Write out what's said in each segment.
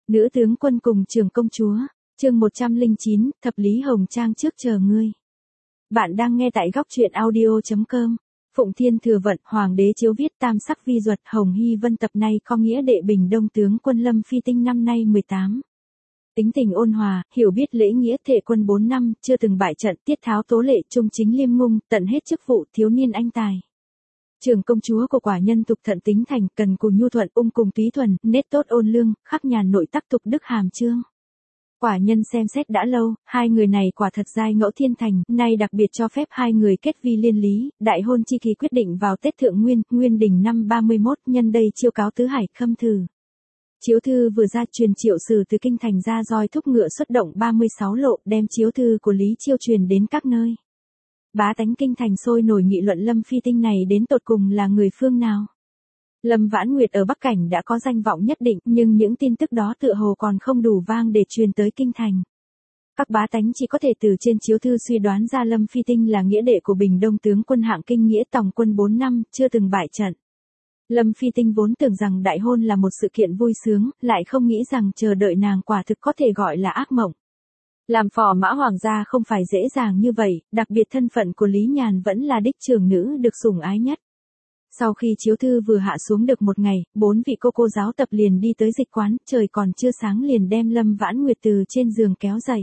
Nữ tướng quân cùng trưởng công chúa, chương 109, thập lý hồng trang trước chờ ngươi. Bạn đang nghe tại góc truyện audio.com. Phụng Thiên Thừa Vận, Hoàng đế chiếu viết tam sắc vi duật, Hồng Hy Vân tập nay có nghĩa đệ Bình Đông tướng quân Lâm Phi Tinh năm nay 18. Tính tình ôn hòa, hiểu biết lễ nghĩa, thệ quân 4 năm, chưa từng bại trận, tiết tháo tố lệ, trung chính liêm ngung, tận hết chức vụ, thiếu niên anh tài. Trưởng công chúa của quả nhân tục thận tính thành, cần cù nhu thuận, ung cùng túy thuần, nết tốt ôn lương, khắc nhàn nội tắc tục đức hàm chương. Quả nhân xem xét đã lâu, hai người này quả thật giai ngẫu thiên thành, nay đặc biệt cho phép hai người kết vi liên lý, đại hôn chi kỳ quyết định vào Tết Thượng Nguyên, Nguyên Đình năm 31, nhân đây chiêu cáo tứ hải khâm thử. Chiếu thư vừa ra, truyền triệu sử từ kinh thành ra roi thúc ngựa xuất động 36 lộ, đem chiếu thư của Lý Chiêu truyền đến các nơi. Bá tánh kinh thành sôi nổi nghị luận Lâm Phi Tinh này đến tột cùng là người phương nào. Lâm Vãn Nguyệt ở Bắc Cảnh đã có danh vọng nhất định, nhưng những tin tức đó tựa hồ còn không đủ vang để truyền tới kinh thành. Các bá tánh chỉ có thể từ trên chiếu thư suy đoán ra Lâm Phi Tinh là nghĩa đệ của Bình Đông tướng quân hạng kinh nghĩa tòng quân 4 năm, chưa từng bại trận. Lâm Phi Tinh vốn tưởng rằng đại hôn là một sự kiện vui sướng, lại không nghĩ rằng chờ đợi nàng quả thực có thể gọi là ác mộng. Làm phò mã hoàng gia không phải dễ dàng như vậy, đặc biệt thân phận của Lý Nhàn vẫn là đích trưởng nữ được sủng ái nhất. Sau khi chiếu thư vừa hạ xuống được một ngày, 4 vị cô giáo tập liền đi tới dịch quán, trời còn chưa sáng liền đem Lâm Vãn Nguyệt từ trên giường kéo dậy.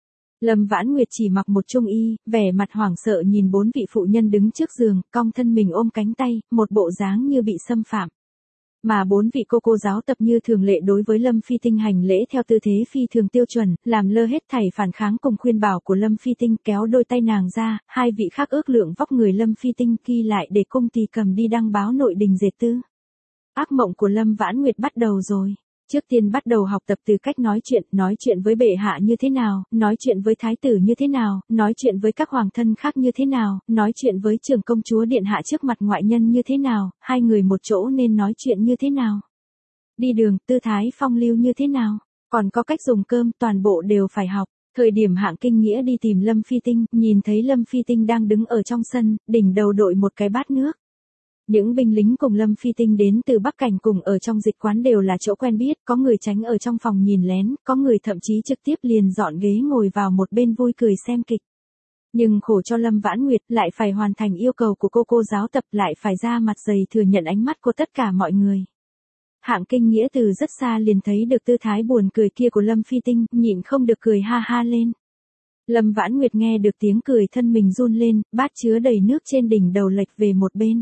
Lâm Vãn Nguyệt chỉ mặc một trung y, vẻ mặt hoảng sợ nhìn 4 vị phụ nhân đứng trước giường, cong thân mình ôm cánh tay, một bộ dáng như bị xâm phạm. Mà 4 vị cô giáo tập như thường lệ đối với Lâm Phi Tinh hành lễ theo tư thế phi thường tiêu chuẩn, làm lơ hết thảy phản kháng cùng khuyên bảo của Lâm Phi Tinh, kéo đôi tay nàng ra, hai vị khác ước lượng vóc người Lâm Phi Tinh ghi lại để cung tỳ cầm đi đăng báo nội đình dệt tư. Ác mộng của Lâm Vãn Nguyệt bắt đầu rồi. Trước tiên bắt đầu học tập từ cách nói chuyện với bệ hạ như thế nào, nói chuyện với thái tử như thế nào, nói chuyện với các hoàng thân khác như thế nào, nói chuyện với trưởng công chúa điện hạ trước mặt ngoại nhân như thế nào, hai người một chỗ nên nói chuyện như thế nào. Đi đường, tư thái phong lưu như thế nào, còn có cách dùng cơm, toàn bộ đều phải học. Thời điểm hạng kinh nghĩa đi tìm Lâm Phi Tinh, nhìn thấy Lâm Phi Tinh đang đứng ở trong sân, đỉnh đầu đội một cái bát nước. Những binh lính cùng Lâm Phi Tinh đến từ Bắc Cảnh cùng ở trong dịch quán đều là chỗ quen biết, có người tránh ở trong phòng nhìn lén, có người thậm chí trực tiếp liền dọn ghế ngồi vào một bên vui cười xem kịch. Nhưng khổ cho Lâm Vãn Nguyệt, lại phải hoàn thành yêu cầu của cô giáo tập, lại phải ra mặt dày thừa nhận ánh mắt của tất cả mọi người. Hạng kinh nghĩa từ rất xa liền thấy được tư thái buồn cười kia của Lâm Phi Tinh, nhịn không được cười ha ha lên. Lâm Vãn Nguyệt nghe được tiếng cười thân mình run lên, bát chứa đầy nước trên đỉnh đầu lệch về một bên.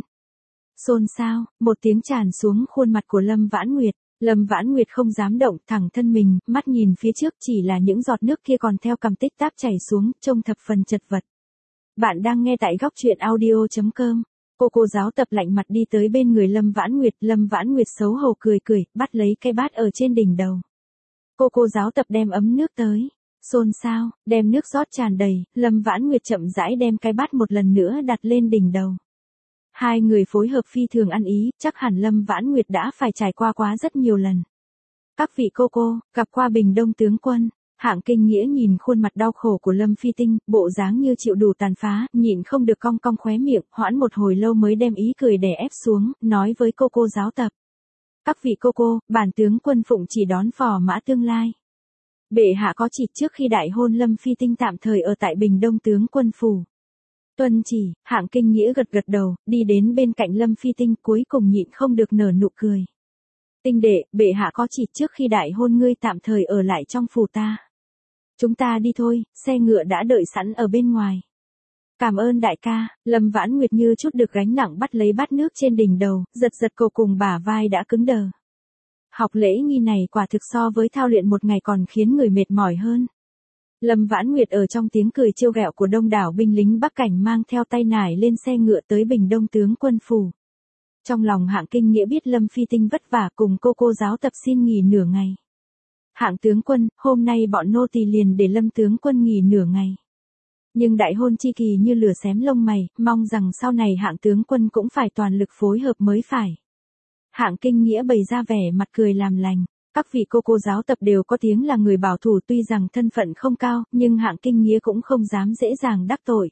Xôn xao, một tiếng tràn xuống khuôn mặt của Lâm Vãn Nguyệt. Lâm Vãn Nguyệt không dám động, thẳng thân mình, mắt nhìn phía trước, chỉ là những giọt nước kia còn theo cằm tích táp chảy xuống, trông thập phần chật vật. Bạn đang nghe tại góc truyện audio.com. Cô giáo tập lạnh mặt đi tới bên người Lâm Vãn Nguyệt xấu hổ cười, bắt lấy cái bát ở trên đỉnh đầu. Cô giáo tập đem ấm nước tới. Xôn xao, đem nước rót tràn đầy, Lâm Vãn Nguyệt chậm rãi đem cái bát một lần nữa đặt lên đỉnh đầu. Hai người phối hợp phi thường ăn ý, chắc hẳn Lâm Vãn Nguyệt đã phải trải qua quá rất nhiều lần. Các vị cô, gặp qua Bình Đông tướng quân. Hạng kinh nghĩa nhìn khuôn mặt đau khổ của Lâm Phi Tinh, bộ dáng như chịu đủ tàn phá, nhịn không được cong cong khóe miệng, hoãn một hồi lâu mới đem ý cười đè ép xuống, nói với cô giáo tập. Các vị cô, bản tướng quân phụng chỉ đón phò mã tương lai. Bệ hạ có chỉ trước khi đại hôn Lâm Phi Tinh tạm thời ở tại Bình Đông tướng quân phủ. Tuân chỉ, hạng kinh nghĩa gật đầu, đi đến bên cạnh Lâm Phi Tinh, cuối cùng nhịn không được nở nụ cười. Tinh đệ, bệ hạ có chỉ trước khi đại hôn ngươi tạm thời ở lại trong phủ ta. Chúng ta đi thôi, xe ngựa đã đợi sẵn ở bên ngoài. Cảm ơn đại ca. Lâm Vãn Nguyệt như chút được gánh nặng bắt lấy bát nước trên đỉnh đầu, giật cổ cùng bả vai đã cứng đờ. Học lễ nghi này quả thực so với thao luyện một ngày còn khiến người mệt mỏi hơn. Lâm Vãn Nguyệt ở trong tiếng cười trêu ghẹo của đông đảo binh lính Bắc Cảnh mang theo tay nải lên xe ngựa tới Bình Đông tướng quân phủ. Trong lòng hạng kinh nghĩa biết Lâm Phi Tinh vất vả cùng cô giáo tập xin nghỉ nửa ngày. Hạng tướng quân, hôm nay bọn nô tỳ liền để Lâm tướng quân nghỉ nửa ngày. Nhưng đại hôn chi kỳ như lửa xém lông mày, mong rằng sau này hạng tướng quân cũng phải toàn lực phối hợp mới phải. Hạng kinh nghĩa bày ra vẻ mặt cười làm lành. Các vị cô giáo tập đều có tiếng là người bảo thủ, tuy rằng thân phận không cao, nhưng hạng kinh nghĩa cũng không dám dễ dàng đắc tội.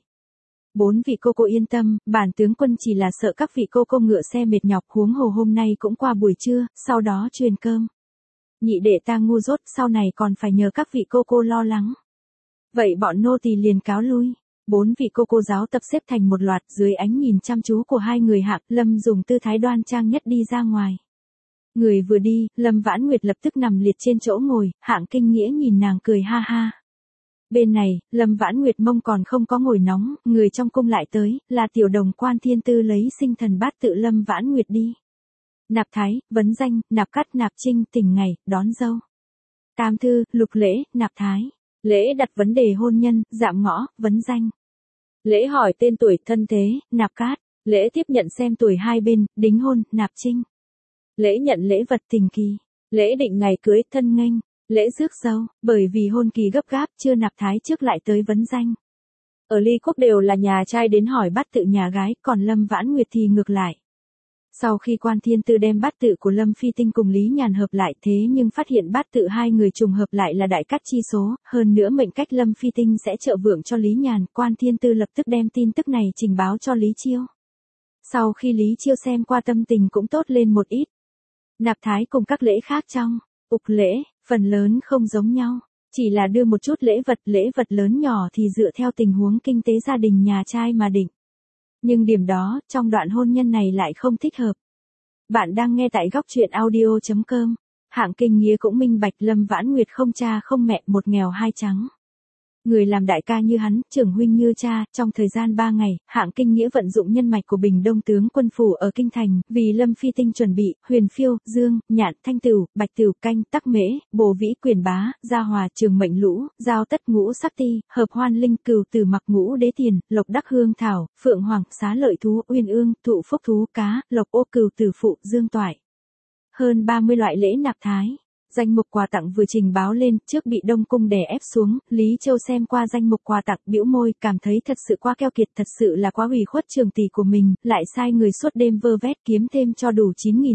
4 vị cô yên tâm, bản tướng quân chỉ là sợ các vị cô ngựa xe mệt nhọc, huống hồ hôm nay cũng qua buổi trưa, sau đó truyền cơm. Nhị đệ ta ngu dốt, sau này còn phải nhờ các vị cô lo lắng. Vậy bọn nô tỳ liền cáo lui. 4 vị cô giáo tập xếp thành một loạt dưới ánh nhìn chăm chú của hai người Hạng Lâm dùng tư thái đoan trang nhất đi ra ngoài. Người vừa đi, Lâm Vãn Nguyệt lập tức nằm liệt trên chỗ ngồi, Hạng Kinh Nghĩa nhìn nàng cười ha ha. Bên này, Lâm Vãn Nguyệt mông còn không có ngồi nóng, người trong cung lại tới, là tiểu đồng quan thiên tư lấy sinh thần bát tự Lâm Vãn Nguyệt đi. Nạp thái, vấn danh, nạp cắt, nạp trinh, tỉnh ngày, đón dâu. Tam thư, lục lễ, nạp thái. Lễ đặt vấn đề hôn nhân, dạm ngõ, vấn danh. Lễ hỏi tên tuổi, thân thế, nạp cát. Lễ tiếp nhận xem tuổi hai bên, đính hôn, nạp trinh. Lễ nhận lễ vật tình kỳ. Lễ định ngày cưới, thân nghênh. Lễ rước dâu, bởi vì hôn kỳ gấp gáp chưa nạp thái trước lại tới vấn danh. Ở Ly Quốc đều là nhà trai đến hỏi bát tự nhà gái, còn Lâm Vãn Nguyệt thì ngược lại. Sau khi Quan Thiên Tư đem bát tự của Lâm Phi Tinh cùng Lý Nhàn hợp lại thế nhưng phát hiện bát tự hai người trùng hợp lại là đại cát chi số, hơn nữa mệnh cách Lâm Phi Tinh sẽ trợ vượng cho Lý Nhàn, Quan Thiên Tư lập tức đem tin tức này trình báo cho Lý Chiêu. Sau khi Lý Chiêu xem qua tâm tình cũng tốt lên một ít. Nạp thái cùng các lễ khác trong ục lễ, phần lớn không giống nhau, chỉ là đưa một chút lễ vật lớn nhỏ thì dựa theo tình huống kinh tế gia đình nhà trai mà định. Nhưng điểm đó, trong đoạn hôn nhân này lại không thích hợp. Bạn đang nghe tại góc truyện audio.com. Hạng Kinh Nghĩa cũng minh bạch Lâm Vãn Nguyệt không cha không mẹ, một nghèo hai trắng. Người làm đại ca như hắn, trưởng huynh như cha, trong thời gian 3 ngày, Hạng Kinh Nghĩa vận dụng nhân mạch của Bình Đông tướng quân phủ ở Kinh Thành, vì Lâm Phi Tinh chuẩn bị, Huyền Phiêu, Dương, Nhạn, Thanh Tửu, Bạch Tửu, Canh, Tắc Mễ, Bồ Vĩ, Quyền Bá, Gia Hòa, Trường Mệnh Lũ, Giao Tất, Ngũ Sắc Ti, Hợp Hoan Linh, Cửu Tử Mặc, Ngũ Đế Tiền, Lộc Đắc Hương Thảo, Phượng Hoàng, Xá Lợi Thú, Uyên Ương, Thụ Phúc Thú Cá, Lộc Ô, Cửu Tử Phụ, Dương Toại. Hơn 30 loại lễ nạp thái. Danh mục quà tặng vừa trình báo lên, trước bị Đông Cung đè ép xuống, Lý Châu xem qua danh mục quà tặng, bĩu môi, cảm thấy thật sự quá keo kiệt, thật sự là quá ủy khuất trường tỷ của mình, lại sai người suốt đêm vơ vét kiếm thêm cho đủ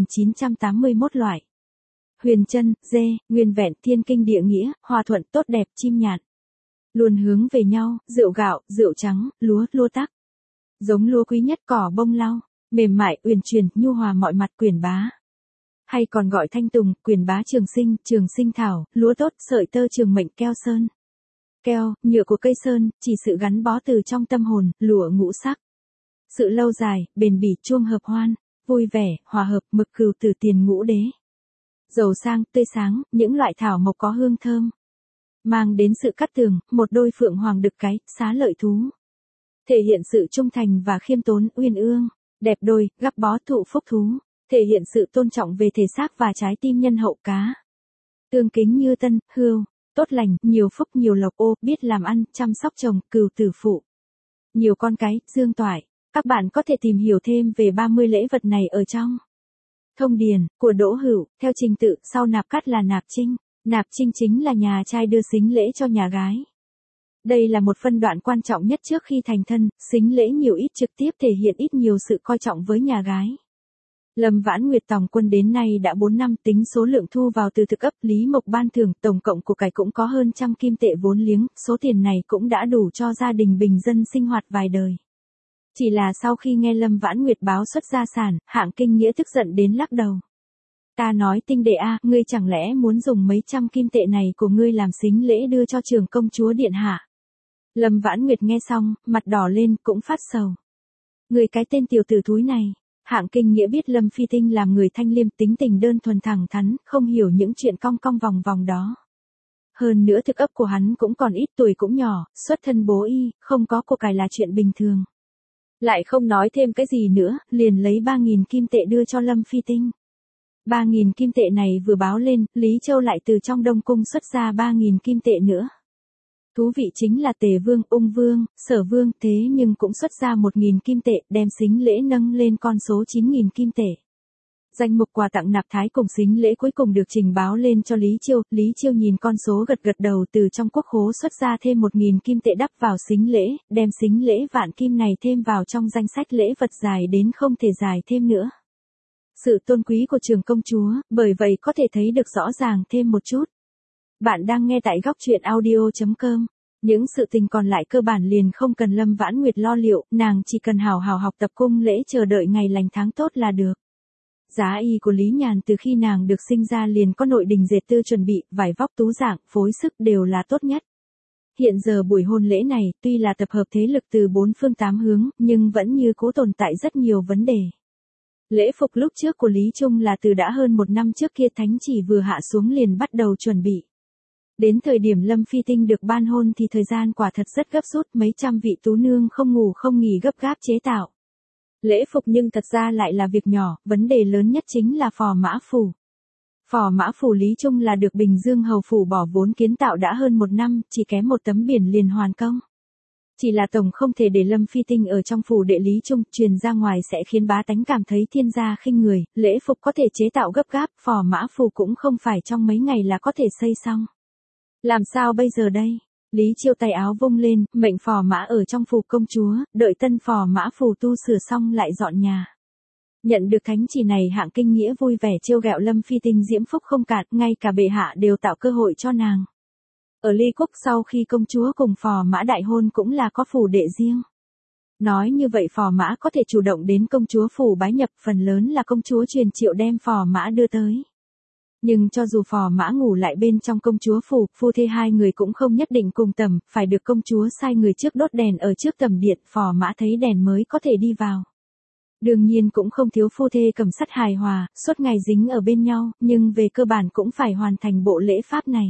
9.981 loại. Huyền chân, dê, nguyên vẹn, thiên kinh địa nghĩa, hòa thuận, tốt đẹp, chim nhạn. Luôn hướng về nhau, rượu gạo, rượu trắng, lúa, lúa tắc. Giống lúa quý nhất, cỏ bông lau, mềm mại, uyển chuyển, nhu hòa mọi mặt, Quyền Bá. Hay còn gọi Thanh Tùng, Quyền Bá, Trường Sinh Thảo, lúa tốt, sợi tơ Trường Mệnh, keo sơn. Keo, nhựa của cây sơn, chỉ sự gắn bó từ trong tâm hồn, lụa ngũ sắc. Sự lâu dài, bền bỉ, chuông hợp hoan, vui vẻ, hòa hợp, mực cừu từ tiền ngũ đế. Giàu sang, tươi sáng, những loại thảo mộc có hương thơm. Mang đến sự cát tường, một đôi phượng hoàng đực cái, xá lợi thú. Thể hiện sự trung thành và khiêm tốn, Uyên Ương, đẹp đôi, gắp bó, Thụ Phúc Thú. Thể hiện sự tôn trọng về thể xác và trái tim, nhân hậu cá. Tương kính như tân, hươu, tốt lành, nhiều phúc nhiều lộc, Ô, biết làm ăn, chăm sóc chồng, Cửu Tử Phụ. Nhiều con cái, Dương Toại. Các bạn có thể tìm hiểu thêm về 30 lễ vật này ở trong thông điền của Đỗ Hữu, theo trình tự, sau nạp cát là nạp trinh. Nạp trinh chính là nhà trai đưa sính lễ cho nhà gái. Đây là một phân đoạn quan trọng nhất trước khi thành thân, sính lễ nhiều ít trực tiếp thể hiện ít nhiều sự coi trọng với nhà gái. Lâm Vãn Nguyệt tòng quân đến nay đã 4 năm, tính số lượng thu vào từ thực ấp, Lý Mộc ban thưởng, tổng cộng của cải cũng có hơn 100 kim tệ vốn liếng, số tiền này cũng đã đủ cho gia đình bình dân sinh hoạt vài đời. Chỉ là sau khi nghe Lâm Vãn Nguyệt báo xuất gia sản, Hạng Kinh Nghĩa tức giận đến lắc đầu. Ta nói Tinh đệ a, ngươi chẳng lẽ muốn dùng mấy trăm kim tệ này của ngươi làm sính lễ đưa cho trưởng công chúa điện hạ? Lâm Vãn Nguyệt nghe xong, mặt đỏ lên, cũng phát sầu. Người cái tên tiểu tử thúi này. Hạng Kinh Nghĩa biết Lâm Phi Tinh làm người thanh liêm, tính tình đơn thuần thẳng thắn, không hiểu những chuyện cong cong vòng vòng đó. Hơn nữa thực ấp của hắn cũng còn ít, tuổi cũng nhỏ, xuất thân bố y, không có của cải là chuyện bình thường. Lại không nói thêm cái gì nữa, liền lấy 3.000 kim tệ đưa cho Lâm Phi Tinh. 3.000 kim tệ này vừa báo lên, Lý Châu lại từ trong Đông Cung xuất ra 3.000 kim tệ nữa. Thú vị chính là Tề Vương, Ung Vương, Sở Vương, thế nhưng cũng xuất ra 1.000 kim tệ, đem sính lễ nâng lên con số 9.000 kim tệ. Danh mục quà tặng nạp thái cùng sính lễ cuối cùng được trình báo lên cho Lý Chiêu nhìn con số gật gật đầu, từ trong quốc khố xuất ra thêm 1.000 kim tệ đắp vào sính lễ, đem sính lễ vạn kim này thêm vào trong danh sách lễ vật dài đến không thể dài thêm nữa. Sự tôn quý của trường công chúa, bởi vậy có thể thấy được rõ ràng thêm một chút. Bạn đang nghe tại góc truyện audio.com. Những sự tình còn lại cơ bản liền không cần Lâm Vãn Nguyệt lo liệu, nàng chỉ cần hào hào học tập cung lễ, chờ đợi ngày lành tháng tốt là được. Giá y của Lý Nhàn từ khi nàng được sinh ra liền có nội đình dệt tư chuẩn bị, vải vóc tú dạng, phối sức đều là tốt nhất. Hiện giờ buổi hôn lễ này, tuy là tập hợp thế lực từ bốn phương tám hướng, nhưng vẫn như cố tồn tại rất nhiều vấn đề. Lễ phục lúc trước của Lý Trung là từ đã hơn một năm trước kia thánh chỉ vừa hạ xuống liền bắt đầu chuẩn bị. Đến thời điểm Lâm Phi Tinh được ban hôn thì thời gian quả thật rất gấp rút, mấy trăm vị tú nương không ngủ không nghỉ gấp gáp chế tạo. Lễ phục nhưng thật ra lại là việc nhỏ, vấn đề lớn nhất chính là phò mã phủ. Phò mã phủ Lý Trung là được Bình Dương Hầu Phủ bỏ vốn kiến tạo đã hơn một năm, chỉ kém một tấm biển liền hoàn công. Chỉ là tổng không thể để Lâm Phi Tinh ở trong phủ đệ Lý Trung, truyền ra ngoài sẽ khiến bá tánh cảm thấy thiên gia khinh người, lễ phục có thể chế tạo gấp gáp, phò mã phủ cũng không phải trong mấy ngày là có thể xây xong. Làm sao bây giờ đây? Lý Chiêu tay áo vung lên, mệnh phò mã ở trong phủ công chúa, đợi tân phò mã phủ tu sửa xong lại dọn nhà. Nhận được thánh chỉ này Hạng Kinh Nghĩa vui vẻ trêu ghẹo Lâm Phi Tinh diễm phúc không cạn, ngay cả bệ hạ đều tạo cơ hội cho nàng. Ở Ly Quốc sau khi công chúa cùng phò mã đại hôn cũng là có phủ đệ riêng. Nói như vậy phò mã có thể chủ động đến công chúa phủ bái nhập, phần lớn là công chúa truyền triệu đem phò mã đưa tới. Nhưng cho dù phò mã ngủ lại bên trong công chúa phủ, phu thê hai người cũng không nhất định cùng tầm, phải được công chúa sai người trước đốt đèn ở trước tầm điện, phò mã thấy đèn mới có thể đi vào. Đương nhiên cũng không thiếu phu thê cầm sắt hài hòa, suốt ngày dính ở bên nhau, nhưng về cơ bản cũng phải hoàn thành bộ lễ pháp này.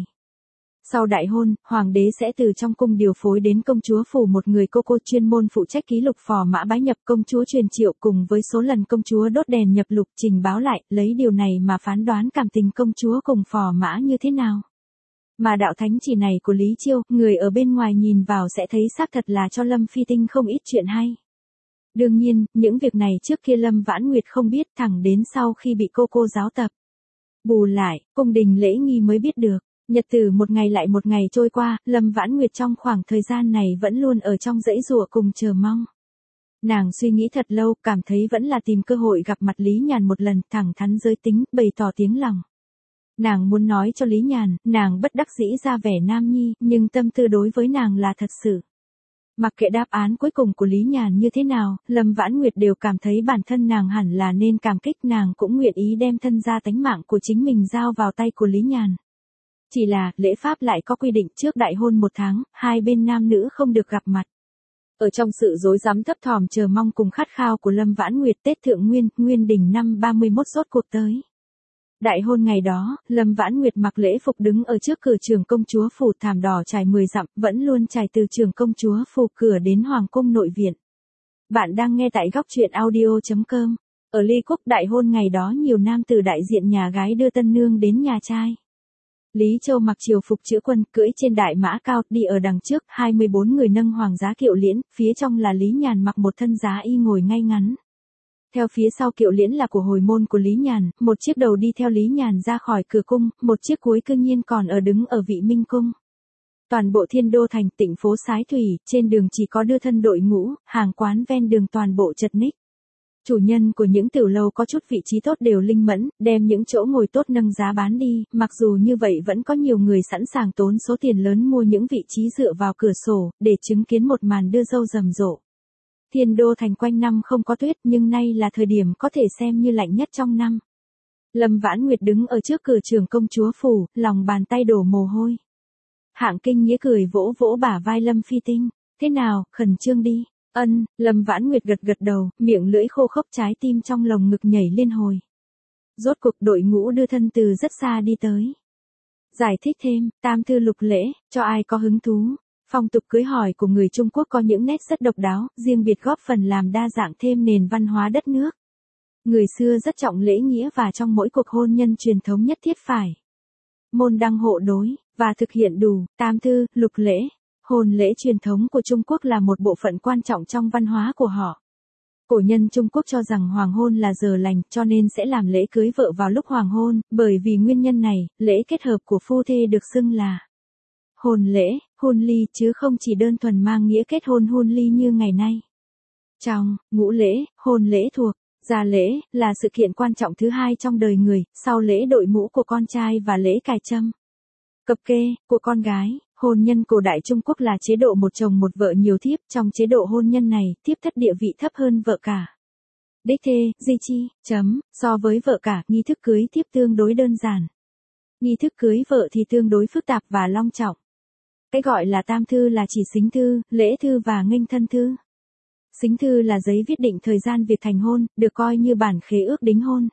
Sau đại hôn, hoàng đế sẽ từ trong cung điều phối đến công chúa phủ một người cô chuyên môn phụ trách ký lục phò mã bái nhập, công chúa truyền triệu cùng với số lần công chúa đốt đèn nhập lục trình báo lại, lấy điều này mà phán đoán cảm tình công chúa cùng phò mã như thế nào. Mà đạo thánh chỉ này của Lý Chiêu, người ở bên ngoài nhìn vào sẽ thấy xác thật là cho Lâm Phi Tinh không ít chuyện hay. Đương nhiên, những việc này trước kia Lâm Vãn Nguyệt không biết, thẳng đến sau khi bị cô giáo tập. Bù lại, cung đình lễ nghi mới biết được. Nhật tử một ngày lại một ngày trôi qua, Lâm Vãn Nguyệt trong khoảng thời gian này vẫn luôn ở trong dãy giụa cùng chờ mong. Nàng suy nghĩ thật lâu, cảm thấy vẫn là tìm cơ hội gặp mặt Lý Nhàn một lần, thẳng thắn giới tính, bày tỏ tiếng lòng. Nàng muốn nói cho Lý Nhàn, nàng bất đắc dĩ ra vẻ nam nhi, nhưng tâm tư đối với nàng là thật sự. Mặc kệ đáp án cuối cùng của Lý Nhàn như thế nào, Lâm Vãn Nguyệt đều cảm thấy bản thân nàng hẳn là nên cảm kích, nàng cũng nguyện ý đem thân gia tánh mạng của chính mình giao vào tay của Lý Nhàn. Chỉ là, lễ pháp lại có quy định trước đại hôn một tháng, hai bên nam nữ không được gặp mặt. Ở trong sự rối rắm thấp thỏm chờ mong cùng khát khao của Lâm Vãn Nguyệt, Tết Thượng Nguyên, Nguyên Đỉnh năm 31 rốt cuộc tới. Đại hôn ngày đó, Lâm Vãn Nguyệt mặc lễ phục đứng ở trước cửa trường công chúa phủ, thảm đỏ trải 10 dặm, vẫn luôn trải từ trường công chúa phủ cửa đến hoàng cung nội viện. Bạn đang nghe tại góc truyện audio.com. Ở Ly Quốc đại hôn ngày đó nhiều nam tử đại diện nhà gái đưa tân nương đến nhà trai. Lý Châu mặc triều phục chữ quân, cưỡi trên đại mã cao, đi ở đằng trước, 24 người nâng hoàng giá kiệu liễn, phía trong là Lý Nhàn mặc một thân giá y ngồi ngay ngắn. Theo phía sau kiệu liễn là của hồi môn của Lý Nhàn, một chiếc đầu đi theo Lý Nhàn ra khỏi cửa cung, một chiếc cuối cương nhiên còn ở đứng ở vị minh cung. Toàn bộ Thiên Đô thành, Tịnh phố Sái Thủy, trên đường chỉ có đưa thân đội ngũ, hàng quán ven đường toàn bộ chật ních. Chủ nhân của những tiểu lâu có chút vị trí tốt đều linh mẫn, đem những chỗ ngồi tốt nâng giá bán đi, mặc dù như vậy vẫn có nhiều người sẵn sàng tốn số tiền lớn mua những vị trí dựa vào cửa sổ, để chứng kiến một màn đưa dâu rầm rộ. Thiên Đô thành quanh năm không có tuyết, nhưng nay là thời điểm có thể xem như lạnh nhất trong năm. Lâm Vãn Nguyệt đứng ở trước cửa trường công chúa phủ, lòng bàn tay đổ mồ hôi. Hạng Kinh Nghĩa cười vỗ vỗ bả vai Lâm Phi Tinh, thế nào, khẩn trương đi. Lâm Vãn Nguyệt gật gật đầu, miệng lưỡi khô khốc, trái tim trong lồng ngực nhảy liên hồi. Rốt cuộc đội ngũ đưa thân từ rất xa đi tới. Giải thích thêm, tam thư lục lễ, cho ai có hứng thú. Phong tục cưới hỏi của người Trung Quốc có những nét rất độc đáo, riêng biệt góp phần làm đa dạng thêm nền văn hóa đất nước. Người xưa rất trọng lễ nghĩa và trong mỗi cuộc hôn nhân truyền thống nhất thiết phải môn đăng hộ đối, và thực hiện đủ, tam thư, lục lễ. Hôn lễ truyền thống của Trung Quốc là một bộ phận quan trọng trong văn hóa của họ. Cổ nhân Trung Quốc cho rằng hoàng hôn là giờ lành, cho nên sẽ làm lễ cưới vợ vào lúc hoàng hôn, bởi vì nguyên nhân này, lễ kết hợp của phu thê được xưng là hôn lễ, hôn ly, chứ không chỉ đơn thuần mang nghĩa kết hôn ly như ngày nay. Trong ngũ lễ, hôn lễ thuộc gia lễ, là sự kiện quan trọng thứ hai trong đời người, sau lễ đội mũ của con trai và lễ cài trâm, cập kê, của con gái. Hôn nhân cổ đại Trung Quốc là chế độ một chồng một vợ nhiều thiếp, trong chế độ hôn nhân này, thiếp thất địa vị thấp hơn vợ cả. Đích thê, di chi, so với vợ cả, nghi thức cưới tiếp tương đối đơn giản. Nghi thức cưới vợ thì tương đối phức tạp và long trọng. Cái gọi là tam thư là chỉ sính thư, lễ thư và nghênh thân thư. Sính thư là giấy viết định thời gian việc thành hôn, được coi như bản khế ước đính hôn.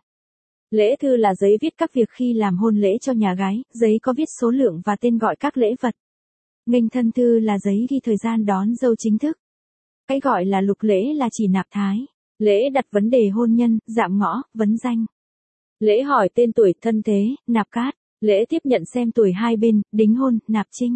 Lễ thư là giấy viết các việc khi làm hôn lễ cho nhà gái, giấy có viết số lượng và tên gọi các lễ vật. Nghênh thân thư là giấy ghi thời gian đón dâu chính thức. Cái gọi là lục lễ là chỉ nạp thái. Lễ đặt vấn đề hôn nhân, dạm ngõ, vấn danh. Lễ hỏi tên tuổi, thân thế, nạp cát. Lễ tiếp nhận xem tuổi hai bên, đính hôn, nạp trinh.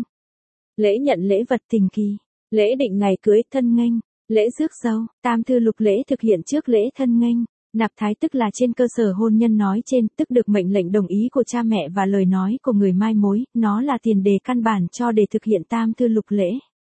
Lễ nhận lễ vật tình kỳ. Lễ định ngày cưới, thân nghênh. Lễ rước dâu, tam thư lục lễ thực hiện trước lễ thân nghênh. Nạp thái tức là trên cơ sở hôn nhân nói trên, tức được mệnh lệnh đồng ý của cha mẹ và lời nói của người mai mối, nó là tiền đề căn bản cho để thực hiện tam thư lục lễ.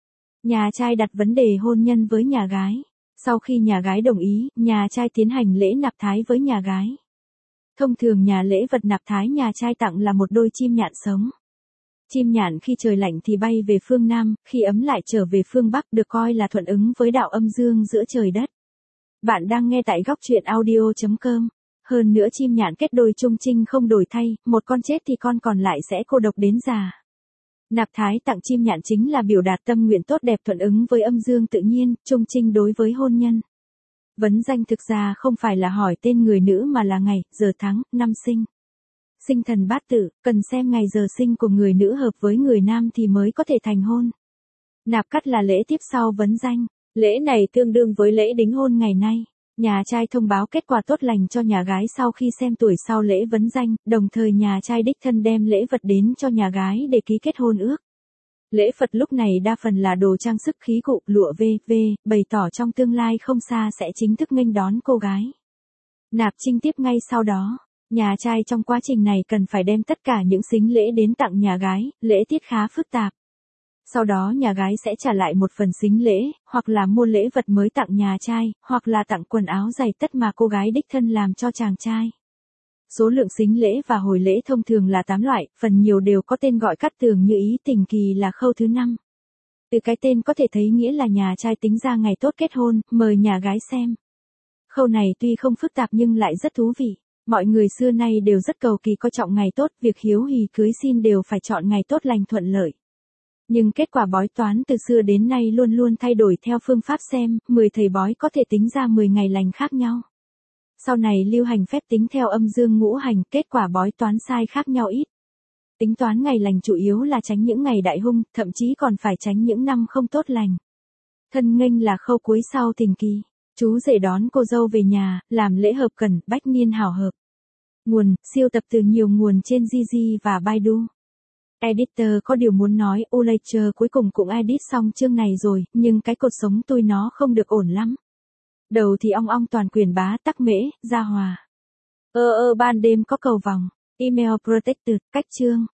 Nhà trai đặt vấn đề hôn nhân với nhà gái. Sau khi nhà gái đồng ý, nhà trai tiến hành lễ nạp thái với nhà gái. Thông thường nhà lễ vật nạp thái nhà trai tặng là một đôi chim nhạn sống. Chim nhạn khi trời lạnh thì bay về phương Nam, khi ấm lại trở về phương Bắc, được coi là thuận ứng với đạo âm dương giữa trời đất. Bạn đang nghe tại góc truyện audio.com. Hơn nữa chim nhạn kết đôi chung chinh không đổi thay, một con chết thì con còn lại sẽ cô độc đến già. Nạp thái tặng chim nhạn chính là biểu đạt tâm nguyện tốt đẹp thuận ứng với âm dương tự nhiên, chung chinh đối với hôn nhân. Vấn danh thực ra không phải là hỏi tên người nữ mà là ngày, giờ tháng, năm sinh. Sinh thần bát tự, cần xem ngày giờ sinh của người nữ hợp với người nam thì mới có thể thành hôn. Nạp cát là lễ tiếp sau vấn danh. Lễ này tương đương với lễ đính hôn ngày nay. Nhà trai thông báo kết quả tốt lành cho nhà gái sau khi xem tuổi sau lễ vấn danh, đồng thời nhà trai đích thân đem lễ vật đến cho nhà gái để ký kết hôn ước. Lễ Phật lúc này đa phần là đồ trang sức khí cụ, lụa v.v, bày tỏ trong tương lai không xa sẽ chính thức nghênh đón cô gái. Nạp trinh tiếp ngay sau đó. Nhà trai trong quá trình này cần phải đem tất cả những sính lễ đến tặng nhà gái, lễ tiết khá phức tạp. Sau đó nhà gái sẽ trả lại một phần sính lễ, hoặc là mua lễ vật mới tặng nhà trai, hoặc là tặng quần áo giày tất mà cô gái đích thân làm cho chàng trai. Số lượng sính lễ và hồi lễ thông thường là 8 loại, phần nhiều đều có tên gọi cát tường như ý tình kỳ là khâu thứ 5. Từ cái tên có thể thấy nghĩa là nhà trai tính ra ngày tốt kết hôn, mời nhà gái xem. Khâu này tuy không phức tạp nhưng lại rất thú vị. Mọi người xưa nay đều rất cầu kỳ coi trọng ngày tốt, việc hiếu hỉ cưới xin đều phải chọn ngày tốt lành thuận lợi. Nhưng kết quả bói toán từ xưa đến nay luôn luôn thay đổi theo phương pháp xem, 10 thầy bói có thể tính ra 10 ngày lành khác nhau. Sau này lưu hành phép tính theo âm dương ngũ hành, kết quả bói toán sai khác nhau ít. Tính toán ngày lành chủ yếu là tránh những ngày đại hung, thậm chí còn phải tránh những năm không tốt lành. Thân nghênh là khâu cuối sau tình kỳ. Chú rể đón cô dâu về nhà, làm lễ hợp cần, bách niên hảo hợp. Nguồn, siêu tập từ nhiều nguồn trên Gigi và Baidu. Editor có điều muốn nói, Ulacher cuối cùng cũng edit xong chương này rồi, nhưng cái cột sống tôi nó không được ổn lắm. Đầu thì ong ong toàn quyền bá tắc mễ, gia hòa. Ban đêm có cầu vòng. Email protected, cách chương.